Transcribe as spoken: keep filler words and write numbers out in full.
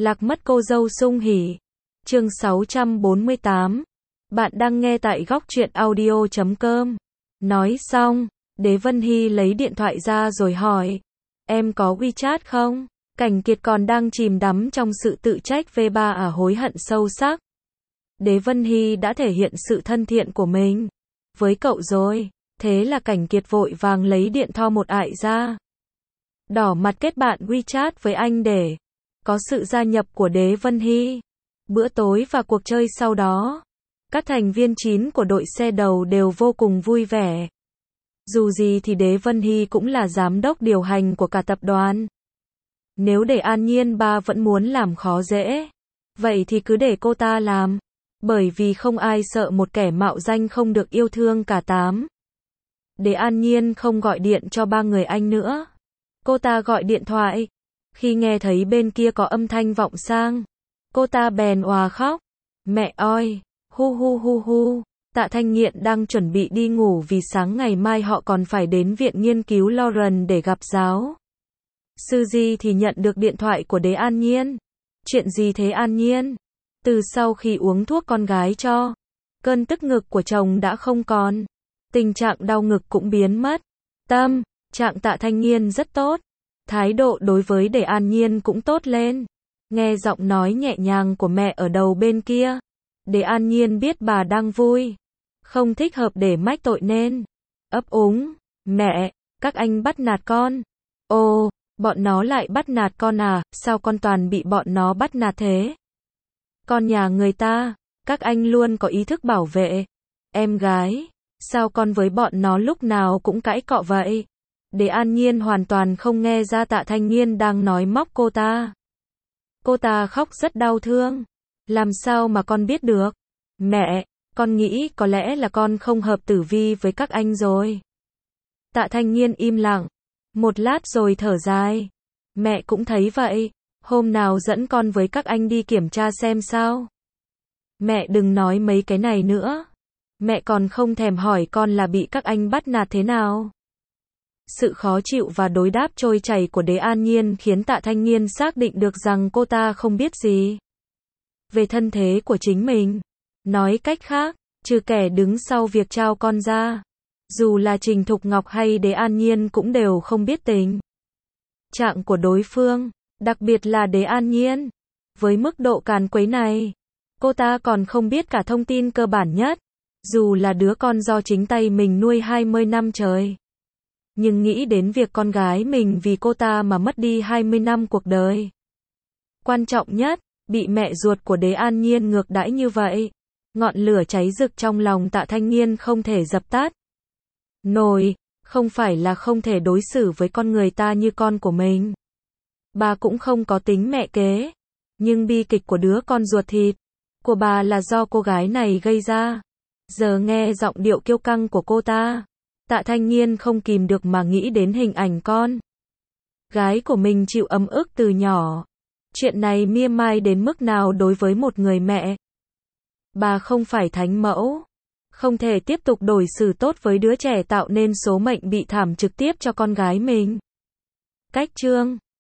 Lạc mất cô dâu sung hỉ. Chương sáu trăm bốn mươi tám. Bạn đang nghe tại góc truyện audio chấm com. Nói xong, Đế Vân Hy lấy điện thoại ra rồi hỏi. Em có WeChat không? Cảnh Kiệt còn đang chìm đắm trong sự tự trách vê ba à hối hận sâu sắc. Đế Vân Hy đã thể hiện sự thân thiện của mình với cậu rồi. Thế là Cảnh Kiệt vội vàng lấy điện thoại một ại ra. Đỏ mặt kết bạn WeChat với anh để có sự gia nhập của Đế Vân Hy. Bữa tối và cuộc chơi sau đó, các thành viên chín của đội xe đầu đều vô cùng vui vẻ. Dù gì thì Đế Vân Hy cũng là giám đốc điều hành của cả tập đoàn. Nếu để An Nhiên ba vẫn muốn làm khó dễ, vậy thì cứ để cô ta làm. Bởi vì không ai sợ một kẻ mạo danh không được yêu thương cả tám. Để An Nhiên không gọi điện cho ba người anh nữa. Cô ta gọi điện thoại. Khi nghe thấy bên kia có âm thanh vọng sang, cô ta bèn òa khóc. Mẹ ơi, hu hu hu hu. Tạ Thanh Nghiện đang chuẩn bị đi ngủ vì sáng ngày mai họ còn phải đến viện nghiên cứu Lauren để gặp giáo sư Di thì nhận được điện thoại của Đế An Nhiên. Chuyện gì thế An Nhiên? Từ sau khi uống thuốc con gái cho, cơn tức ngực của chồng đã không còn. Tình trạng đau ngực cũng biến mất. Tâm trạng Tạ Thanh Nghiên rất tốt. Thái độ đối với Đế An Nhiên cũng tốt lên. Nghe giọng nói nhẹ nhàng của mẹ ở đầu bên kia, Đế An Nhiên biết bà đang vui. Không thích hợp để mách tội nên ấp úng. Mẹ, các anh bắt nạt con. Ồ, bọn nó lại bắt nạt con à? Sao con toàn bị bọn nó bắt nạt thế? Con nhà người ta, các anh luôn có ý thức bảo vệ em gái. Sao con với bọn nó lúc nào cũng cãi cọ vậy? Đế An Nhiên hoàn toàn không nghe ra Tạ Thanh Nghiên đang nói móc cô ta. Cô ta khóc rất đau thương. Làm sao mà con biết được? Mẹ, con nghĩ có lẽ là con không hợp tử vi với các anh rồi. Tạ Thanh Nghiên im lặng. Một lát rồi thở dài. Mẹ cũng thấy vậy. Hôm nào dẫn con với các anh đi kiểm tra xem sao. Mẹ đừng nói mấy cái này nữa. Mẹ còn không thèm hỏi con là bị các anh bắt nạt thế nào. Sự khó chịu và đối đáp trôi chảy của Đế An Nhiên khiến Tạ Thanh Nghiên xác định được rằng cô ta không biết gì về thân thế của chính mình. Nói cách khác, trừ kẻ đứng sau việc trao con ra, dù là Trình Thục Ngọc hay Đế An Nhiên cũng đều không biết tình trạng của đối phương, đặc biệt là Đế An Nhiên. Với mức độ càn quấy này, cô ta còn không biết cả thông tin cơ bản nhất, dù là đứa con do chính tay mình nuôi hai mươi năm trời. Nhưng nghĩ đến việc con gái mình vì cô ta mà mất đi hai mươi năm cuộc đời. Quan trọng nhất, bị mẹ ruột của Đế An Nhiên ngược đãi như vậy. Ngọn lửa cháy rực trong lòng Tạ Thanh Nghiên không thể dập tắt nổi. Không phải là không thể đối xử với con người ta như con của mình. Bà cũng không có tính mẹ kế. Nhưng bi kịch của đứa con ruột thịt của bà là do cô gái này gây ra. Giờ nghe giọng điệu kiêu căng của cô ta, Tạ Thanh Nghiên không kìm được mà nghĩ đến hình ảnh con gái của mình chịu ấm ức từ nhỏ. Chuyện này mỉa mai đến mức nào đối với một người mẹ. Bà không phải thánh mẫu, không thể tiếp tục đối xử tốt với đứa trẻ tạo nên số mệnh bị thảm trực tiếp cho con gái mình. Cách chương